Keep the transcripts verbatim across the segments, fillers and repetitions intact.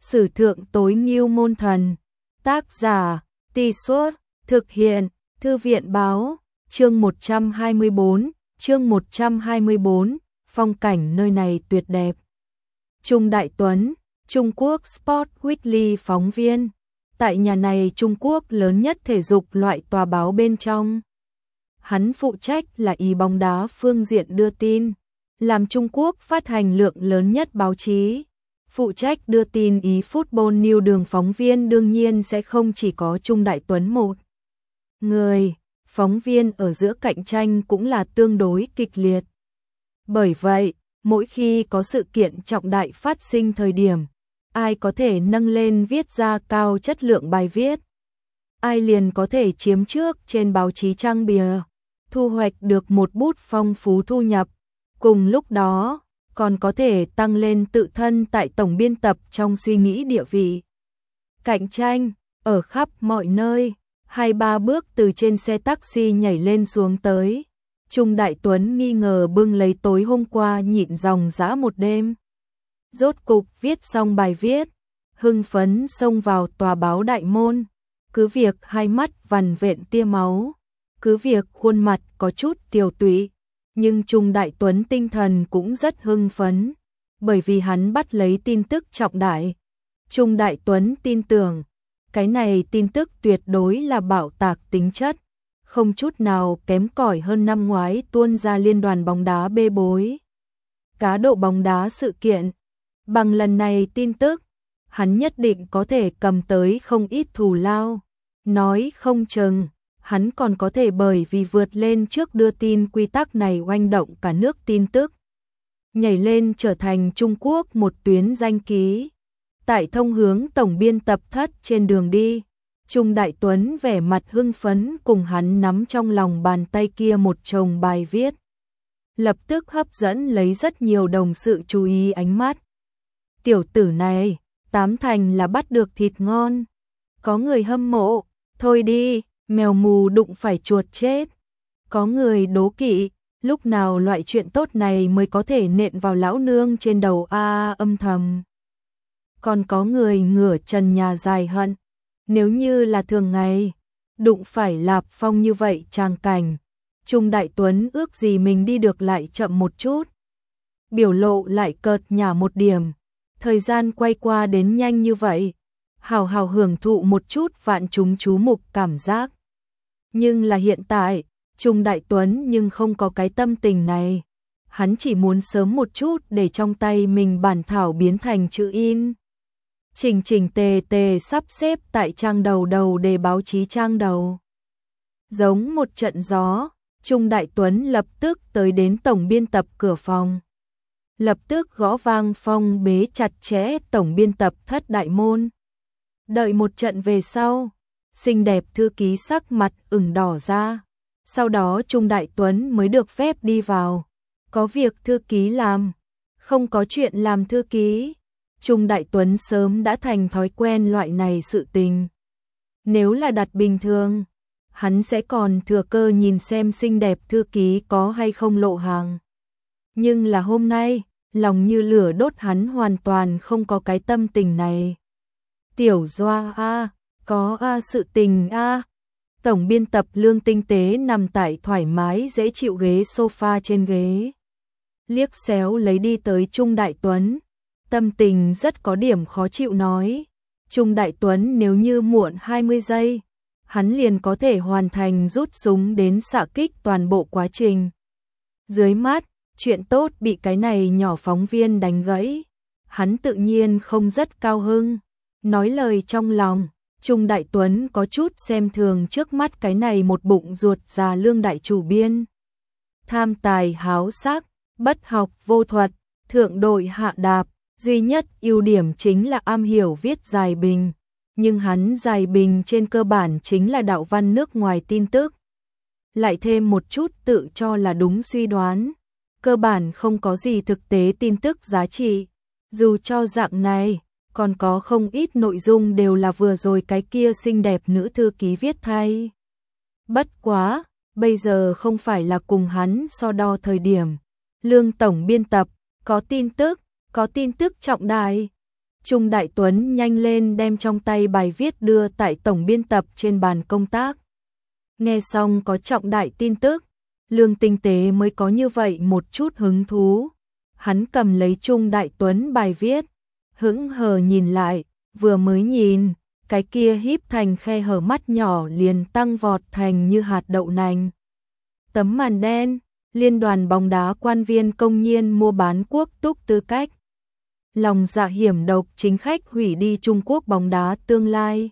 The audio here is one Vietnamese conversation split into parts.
Sử thượng tối ngưu môn thần. Tác giả, Tì Suốt, thực hiện, Thư viện báo, chương một trăm hai mươi bốn, chương một trăm hai mươi bốn, phong cảnh nơi này tuyệt đẹp. Trung Đại Tuấn, Trung Quốc Sport Weekly phóng viên. Tại nhà này Trung Quốc lớn nhất thể dục loại tòa báo bên trong. Hắn phụ trách là ý bóng đá phương diện đưa tin, làm Trung Quốc phát hành lượng lớn nhất báo chí. Phụ trách đưa tin ý Football News đường phóng viên đương nhiên sẽ không chỉ có Trung Đại Tuấn một người, phóng viên ở giữa cạnh tranh cũng là tương đối kịch liệt. Bởi vậy, mỗi khi có sự kiện trọng đại phát sinh thời điểm, ai có thể nâng lên viết ra cao chất lượng bài viết, ai liền có thể chiếm trước trên báo chí trang bìa, thu hoạch được một bút phong phú thu nhập. Cùng lúc đó, còn có thể tăng lên tự thân tại tổng biên tập trong suy nghĩ địa vị. Cạnh tranh, ở khắp mọi nơi, hai ba bước từ trên xe taxi nhảy lên xuống tới. Trung Đại Tuấn nghi ngờ bưng lấy tối hôm qua nhịn dòng dã một đêm. Rốt cục viết xong bài viết, hưng phấn xông vào tòa báo đại môn. Cứ việc hai mắt vằn vện tia máu, cứ việc khuôn mặt có chút tiều tụy, nhưng Trung Đại Tuấn tinh thần cũng rất hưng phấn, bởi vì hắn bắt lấy tin tức trọng đại. Trung Đại Tuấn tin tưởng, cái này tin tức tuyệt đối là bạo tạc tính chất, không chút nào kém cỏi hơn năm ngoái tuôn ra liên đoàn bóng đá bê bối cá độ bóng đá sự kiện. Bằng lần này tin tức, hắn nhất định có thể cầm tới không ít thù lao. Nói không chừng, hắn còn có thể bởi vì vượt lên trước đưa tin quy tắc này oanh động cả nước tin tức, nhảy lên trở thành Trung Quốc một tuyến danh ký. Tại thông hướng tổng biên tập thất trên đường đi, Trung Đại Tuấn vẻ mặt hưng phấn cùng hắn nắm trong lòng bàn tay kia một chồng bài viết, lập tức hấp dẫn lấy rất nhiều đồng sự chú ý ánh mắt. Tiểu tử này, tám thành là bắt được thịt ngon. Có người hâm mộ, thôi đi, mèo mù đụng phải chuột chết. Có người đố kỵ, lúc nào loại chuyện tốt này mới có thể nện vào lão nương trên đầu a à, âm thầm. Còn có người ngửa trần nhà dài hận, nếu như là thường ngày, đụng phải Lạp Phong như vậy tràng cảnh, Trung Đại Tuấn ước gì mình đi được lại chậm một chút, biểu lộ lại cợt nhả một điểm. Thời gian quay qua đến nhanh như vậy, hào hào hưởng thụ một chút vạn chúng chú mục cảm giác. Nhưng là hiện tại, Trung Đại Tuấn nhưng không có cái tâm tình này. Hắn chỉ muốn sớm một chút để trong tay mình bản thảo biến thành chữ in. Chỉnh chỉnh tề tề sắp xếp tại trang đầu đầu để báo chí trang đầu. Giống một trận gió, Trung Đại Tuấn lập tức tới đến tổng biên tập cửa phòng. Lập tức gõ vang phong bế chặt chẽ tổng biên tập thất đại môn. Đợi một trận về sau, xinh đẹp thư ký sắc mặt ửng đỏ ra. Sau đó Trung Đại Tuấn mới được phép đi vào. Có việc thư ký làm, không có chuyện làm thư ký. Trung Đại Tuấn sớm đã thành thói quen loại này sự tình. Nếu là đặt bình thường, hắn sẽ còn thừa cơ nhìn xem xinh đẹp thư ký có hay không lộ hàng. Nhưng là hôm nay, lòng như lửa đốt, hắn hoàn toàn không có cái tâm tình này. Tiểu Doa a, có a sự tình a. Tổng biên tập Lương tinh tế nằm tại thoải mái dễ chịu ghế sofa trên ghế. Liếc xéo lấy đi tới Trung Đại Tuấn, tâm tình rất có điểm khó chịu nói. Trung Đại Tuấn nếu như muộn hai mươi giây, hắn liền có thể hoàn thành rút súng đến xạ kích toàn bộ quá trình. Dưới mắt, chuyện tốt bị cái này nhỏ phóng viên đánh gãy. Hắn tự nhiên không rất cao hưng. Nói lời trong lòng, Trung Đại Tuấn có chút xem thường trước mắt cái này một bụng ruột già Lương đại chủ biên. Tham tài háo sắc, bất học vô thuật, thượng đội hạ đạp, duy nhất ưu điểm chính là am hiểu viết dài bình. Nhưng hắn dài bình trên cơ bản chính là đạo văn nước ngoài tin tức. Lại thêm một chút tự cho là đúng suy đoán. Cơ bản không có gì thực tế tin tức giá trị. Dù cho dạng này, còn có không ít nội dung đều là vừa rồi cái kia xinh đẹp nữ thư ký viết thay. Bất quá, bây giờ không phải là cùng hắn so đo thời điểm. Lương tổng biên tập, có tin tức, có tin tức trọng đại. Trung Đại Tuấn nhanh lên đem trong tay bài viết đưa tại tổng biên tập trên bàn công tác. Nghe xong có trọng đại tin tức, Lương Tinh Tế mới có như vậy một chút hứng thú. Hắn cầm lấy Trung Đại Tuấn bài viết, hững hờ nhìn lại, vừa mới nhìn, cái kia híp thành khe hở mắt nhỏ liền tăng vọt thành như hạt đậu nành. Tấm màn đen, Liên đoàn bóng đá quan viên công nhiên mua bán quốc túc tư cách. Lòng dạ hiểm độc, chính khách hủy đi Trung Quốc bóng đá tương lai.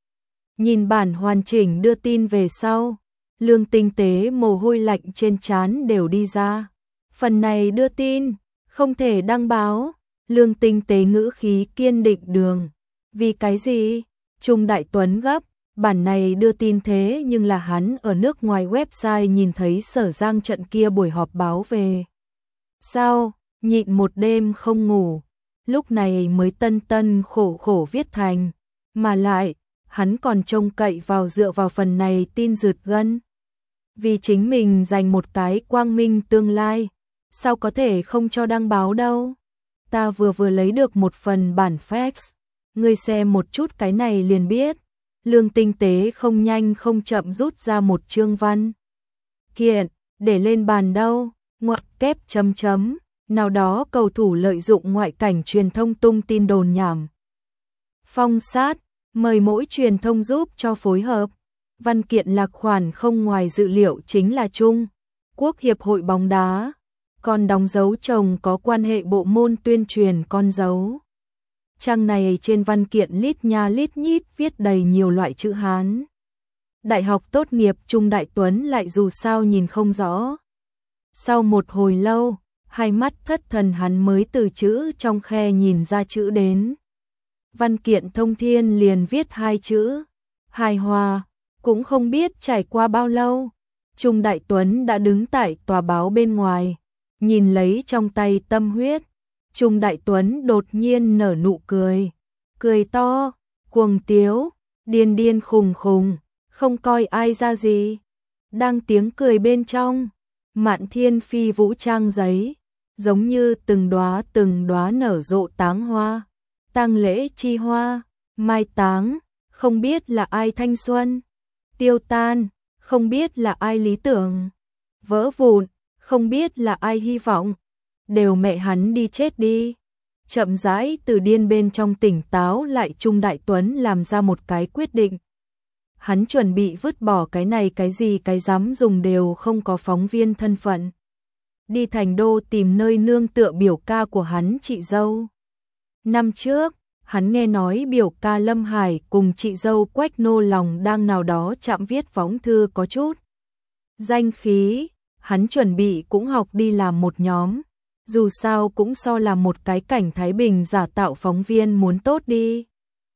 Nhìn bản hoàn chỉnh đưa tin về sau, Lương Tinh Tế mồ hôi lạnh trên trán đều đi ra. Phần này đưa tin, không thể đăng báo. Lương Tinh Tế ngữ khí kiên định đường. Vì cái gì? Trung Đại Tuấn gấp, bản này đưa tin thế nhưng là hắn ở nước ngoài website nhìn thấy Sở Giang trận kia buổi họp báo về. Sao? Nhịn một đêm không ngủ, lúc này mới tân tân khổ khổ viết thành. Mà lại, hắn còn trông cậy vào dựa vào phần này tin rượt gân. Vì chính mình dành một cái quang minh tương lai, sao có thể không cho đăng báo đâu. Ta vừa vừa lấy được một phần bản fax, ngươi xem một chút cái này liền biết. Lương Tinh Tế không nhanh không chậm rút ra một chương văn kiện, để lên bàn đâu, ngoặc kép chấm chấm, nào đó cầu thủ lợi dụng ngoại cảnh truyền thông tung tin đồn nhảm. Phong sát, mời mỗi truyền thông giúp cho phối hợp. Văn kiện lạc khoản không ngoài dự liệu chính là Trung Quốc Hiệp hội bóng đá, còn đóng dấu chồng có quan hệ bộ môn tuyên truyền con dấu. Trang này trên văn kiện lít nha lít nhít viết đầy nhiều loại chữ Hán. Đại học tốt nghiệp Trung Đại Tuấn lại dù sao nhìn không rõ. Sau một hồi lâu, hai mắt thất thần hắn mới từ chữ trong khe nhìn ra chữ đến. Văn kiện thông thiên liền viết hai chữ, hài hòa. Cũng không biết trải qua bao lâu, Trung Đại Tuấn đã đứng tại tòa báo bên ngoài, nhìn lấy trong tay tâm huyết. Trung Đại Tuấn đột nhiên nở nụ cười, cười to, cuồng tiếu, điên điên khùng khùng, không coi ai ra gì. Đang tiếng cười bên trong, Mạn Thiên Phi vũ trang giấy, giống như từng đóa từng đóa nở rộ táng hoa, tang lễ chi hoa, mai táng, không biết là ai thanh xuân, tiêu tan, không biết là ai lý tưởng, vỡ vụn, không biết là ai hy vọng, đều mẹ hắn đi chết đi. Chậm rãi từ điên bên trong tỉnh táo lại, Trung Đại Tuấn làm ra một cái quyết định. Hắn chuẩn bị vứt bỏ cái này cái gì cái dám dùng đều không có phóng viên thân phận. Đi thành đô tìm nơi nương tựa biểu ca của hắn chị dâu. Năm trước, hắn nghe nói biểu ca Lâm Hải cùng chị dâu Quách Nô Lòng đang nào đó chạm viết phóng thư có chút danh khí, hắn chuẩn bị cũng học đi làm một nhóm, dù sao cũng so làm một cái cảnh Thái Bình giả tạo phóng viên muốn tốt đi.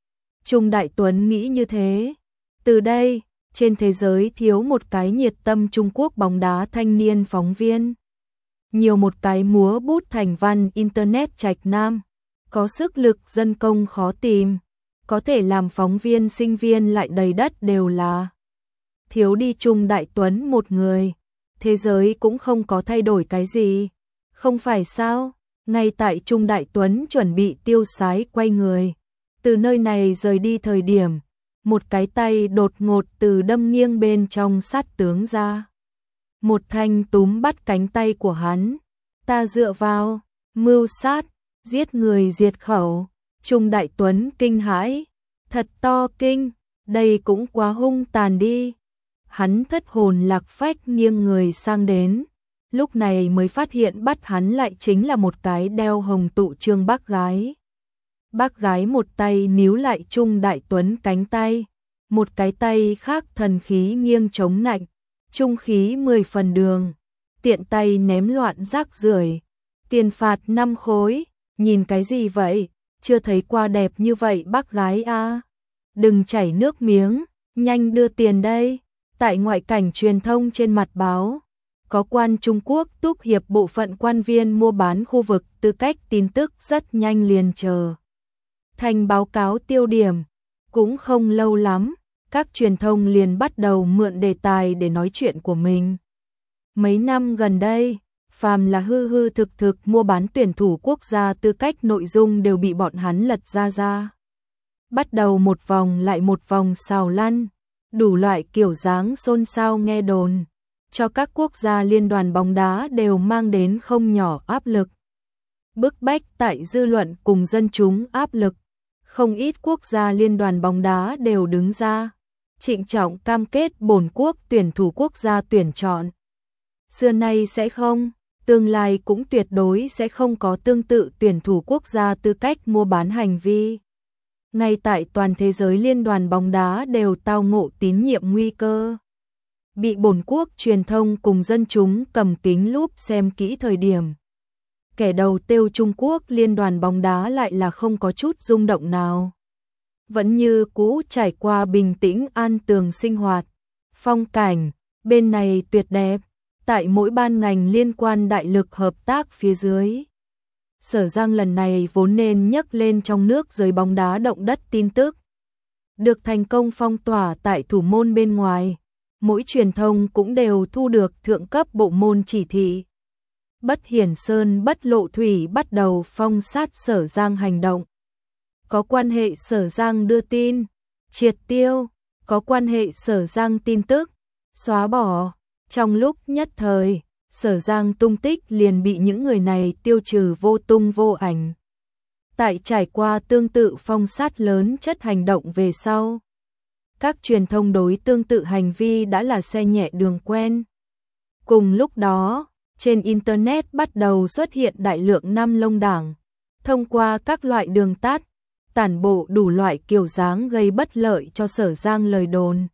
Trung Đại Tuấn nghĩ như thế. Từ đây, trên thế giới thiếu một cái nhiệt tâm Trung Quốc bóng đá thanh niên phóng viên, nhiều một cái múa bút thành văn internet trạch nam, có sức lực dân công khó tìm, có thể làm phóng viên sinh viên lại đầy đất đều là. Thiếu đi Trung Đại Tuấn một người, thế giới cũng không có thay đổi cái gì, không phải sao? Ngay tại Trung Đại Tuấn chuẩn bị tiêu sái quay người, từ nơi này rời đi thời điểm, một cái tay đột ngột từ đâm nghiêng bên trong sát tướng ra. Một thanh túm bắt cánh tay của hắn, ta dựa vào, mưu sát, giết người diệt khẩu. Trung Đại Tuấn kinh hãi, thật to kinh, đây cũng quá hung tàn đi. Hắn thất hồn lạc phách nghiêng người sang đến, lúc này mới phát hiện bắt hắn lại chính là một cái đeo hồng tụ trương bác gái. Bác gái một tay níu lại Trung Đại Tuấn cánh tay, một cái tay khác thần khí nghiêng chống nạnh, trung khí mười phần đường, tiện tay ném loạn rác rưởi. Tiền phạt năm khối, nhìn cái gì vậy, chưa thấy qua đẹp như vậy bác gái a. À. Đừng chảy nước miếng, nhanh đưa tiền đây. Tại ngoại cảnh truyền thông trên mặt báo, có quan Trung Quốc túc hiệp bộ phận quan viên mua bán khu vực tư cách tin tức rất nhanh liền chờ thành báo cáo tiêu điểm. Cũng không lâu lắm, các truyền thông liền bắt đầu mượn đề tài để nói chuyện của mình. Mấy năm gần đây, phàm là hư hư thực thực mua bán tuyển thủ quốc gia tư cách nội dung đều bị bọn hắn lật ra ra. Bắt đầu một vòng lại một vòng xào lăn, đủ loại kiểu dáng xôn xao nghe đồn, cho các quốc gia liên đoàn bóng đá đều mang đến không nhỏ áp lực. Bức bách tại dư luận cùng dân chúng áp lực, không ít quốc gia liên đoàn bóng đá đều đứng ra, trịnh trọng cam kết bổn quốc tuyển thủ quốc gia tuyển chọn. Xưa nay sẽ không, tương lai cũng tuyệt đối sẽ không có tương tự tuyển thủ quốc gia tư cách mua bán hành vi. Ngay tại toàn thế giới liên đoàn bóng đá đều tao ngộ tín nhiệm nguy cơ. Bị bổn quốc truyền thông cùng dân chúng cầm kính lúp xem kỹ thời điểm. Kẻ đầu tiêu Trung Quốc liên đoàn bóng đá lại là không có chút rung động nào. Vẫn như cũ trải qua bình tĩnh an tường sinh hoạt. Phong cảnh, bên này tuyệt đẹp, tại mỗi ban ngành liên quan đại lực hợp tác phía dưới. Sở Giang lần này vốn nên nhấc lên trong nước giới bóng đá động đất tin tức. Được thành công phong tỏa tại thủ môn bên ngoài, mỗi truyền thông cũng đều thu được thượng cấp bộ môn chỉ thị. Bất hiển sơn bất lộ thủy bắt đầu phong sát Sở Giang hành động. Có quan hệ Sở Giang đưa tin, triệt tiêu, có quan hệ Sở Giang tin tức, xóa bỏ. Trong lúc nhất thời, Sở Giang tung tích liền bị những người này tiêu trừ vô tung vô ảnh. Tại trải qua tương tự phong sát lớn chất hành động về sau, các truyền thông đối tương tự hành vi đã là xe nhẹ đường quen. Cùng lúc đó, trên Internet bắt đầu xuất hiện đại lượng năm lông đảng, thông qua các loại đường tắt, tản bộ đủ loại kiểu dáng gây bất lợi cho Sở Giang lời đồn.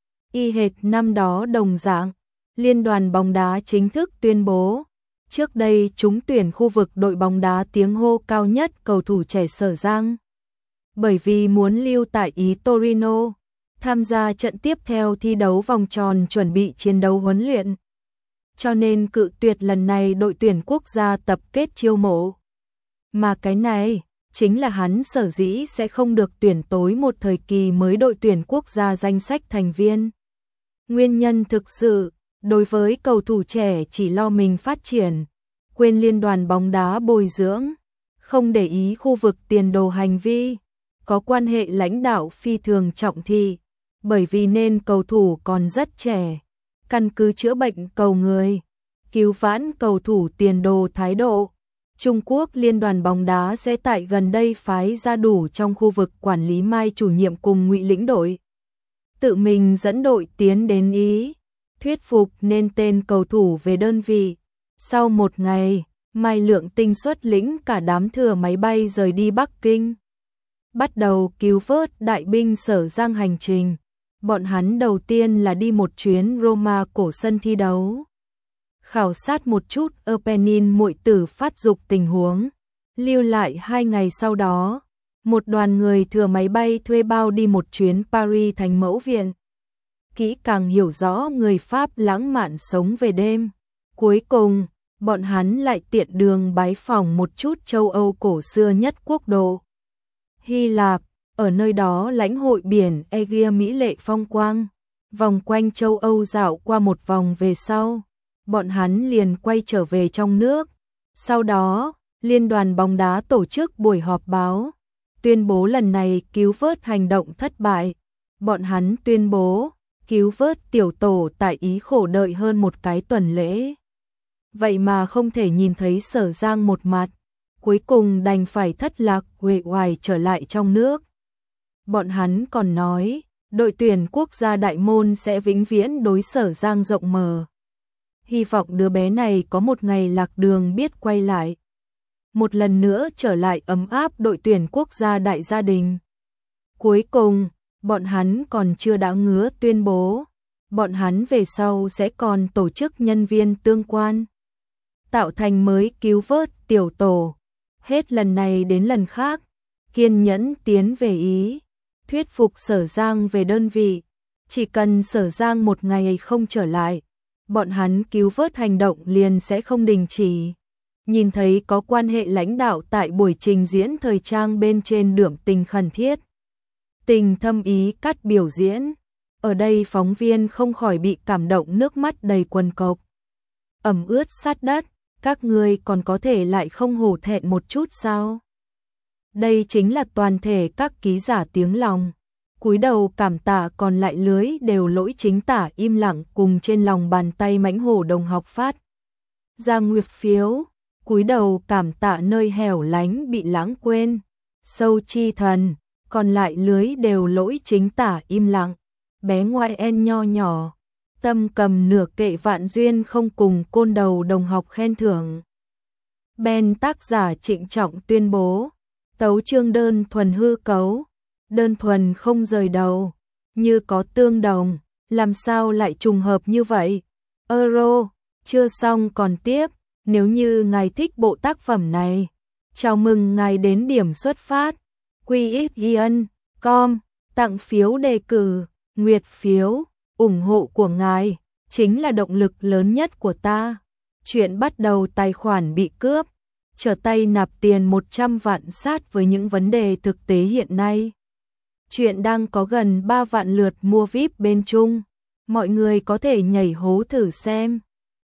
Y hệt năm đó đồng dạng, Liên đoàn bóng đá chính thức tuyên bố, trước đây trúng tuyển khu vực đội bóng đá tiếng hô cao nhất cầu thủ trẻ Sở Giang. Bởi vì muốn lưu tại Ý Torino, tham gia trận tiếp theo thi đấu vòng tròn chuẩn bị chiến đấu huấn luyện. Cho nên cự tuyệt lần này đội tuyển quốc gia tập kết chiêu mộ. Mà cái này, chính là hắn sở dĩ sẽ không được tuyển tối một thời kỳ mới đội tuyển quốc gia danh sách thành viên. Nguyên nhân thực sự, đối với cầu thủ trẻ chỉ lo mình phát triển, quên liên đoàn bóng đá bồi dưỡng, không để ý khu vực tiền đồ hành vi, có quan hệ lãnh đạo phi thường trọng thị, bởi vì nên cầu thủ còn rất trẻ, căn cứ chữa bệnh cầu người, cứu vãn cầu thủ tiền đồ thái độ. Trung Quốc liên đoàn bóng đá sẽ tại gần đây phái ra đủ trong khu vực quản lý Mai chủ nhiệm cùng Ngụy lĩnh đội. Tự mình dẫn đội tiến đến Ý, thuyết phục nên tên cầu thủ về đơn vị. Sau một ngày, Mai Lượng Tinh xuất lĩnh cả đám thừa máy bay rời đi Bắc Kinh. Bắt đầu cứu vớt đại binh Sở Giang hành trình. Bọn hắn đầu tiên là đi một chuyến Roma cổ sân thi đấu. Khảo sát một chút Erpenin muội tử phát dục tình huống. Lưu lại hai ngày sau đó, một đoàn người thừa máy bay thuê bao đi một chuyến Paris Thánh Mẫu Viện. Kỹ càng hiểu rõ người Pháp lãng mạn sống về đêm. Cuối cùng, bọn hắn lại tiện đường bái phỏng một chút châu Âu cổ xưa nhất quốc độ. Hy Lạp, ở nơi đó lãnh hội biển Aegean mỹ lệ phong quang. Vòng quanh châu Âu dạo qua một vòng về sau, bọn hắn liền quay trở về trong nước. Sau đó, Liên đoàn bóng đá tổ chức buổi họp báo, tuyên bố lần này cứu vớt hành động thất bại. Bọn hắn tuyên bố, cứu vớt tiểu tổ tại Ý khổ đợi hơn một cái tuần lễ. Vậy mà không thể nhìn thấy Sở Giang một mặt, cuối cùng đành phải thất lạc uể oải trở lại trong nước. Bọn hắn còn nói, đội tuyển quốc gia đại môn sẽ vĩnh viễn đối Sở Giang rộng mở. Hy vọng đứa bé này có một ngày lạc đường biết quay lại. Một lần nữa trở lại ấm áp đội tuyển quốc gia đại gia đình. Cuối cùng, bọn hắn còn chưa đã ngứa tuyên bố, bọn hắn về sau sẽ còn tổ chức nhân viên tương quan, tạo thành mới cứu vớt tiểu tổ. Hết lần này đến lần khác, kiên nhẫn tiến về Ý, thuyết phục Sở Giang về đơn vị. Chỉ cần Sở Giang một ngày không trở lại, bọn hắn cứu vớt hành động liền sẽ không đình chỉ. Nhìn thấy có quan hệ lãnh đạo tại buổi trình diễn thời trang bên trên đượm tình khẩn thiết, tình thâm ý cắt biểu diễn. Ở đây phóng viên không khỏi bị cảm động nước mắt đầy quần cộc. Ẩm ướt sát đất, các ngươi còn có thể lại không hổ thẹn một chút sao? Đây chính là toàn thể các ký giả tiếng lòng. Cúi đầu cảm tạ, còn lại lưới đều lỗi chính tả im lặng, cùng trên lòng bàn tay mãnh hổ đồng học phát ra nguyệt phiếu. Cúi đầu cảm tạ nơi hẻo lánh bị lãng quên. Sâu chi thần, còn lại lưới đều lỗi chính tả im lặng. Bé ngoại en nho nhỏ, tâm cầm nửa kệ vạn duyên không cùng côn đầu đồng học khen thưởng. Ben tác giả trịnh trọng tuyên bố, tấu chương đơn thuần hư cấu, đơn thuần không rời đầu, như có tương đồng, làm sao lại trùng hợp như vậy? Euro, chưa xong còn tiếp, nếu như ngài thích bộ tác phẩm này, chào mừng ngài đến điểm xuất phát, quy ích ian chấm com, tặng phiếu đề cử, nguyệt phiếu, ủng hộ của ngài, chính là động lực lớn nhất của ta. Chuyện bắt đầu, tài khoản bị cướp, trở tay nạp tiền một trăm vạn sát với những vấn đề thực tế hiện nay. Chuyện đang có gần ba vạn lượt mua víp bên Trung, mọi người có thể nhảy hố thử xem.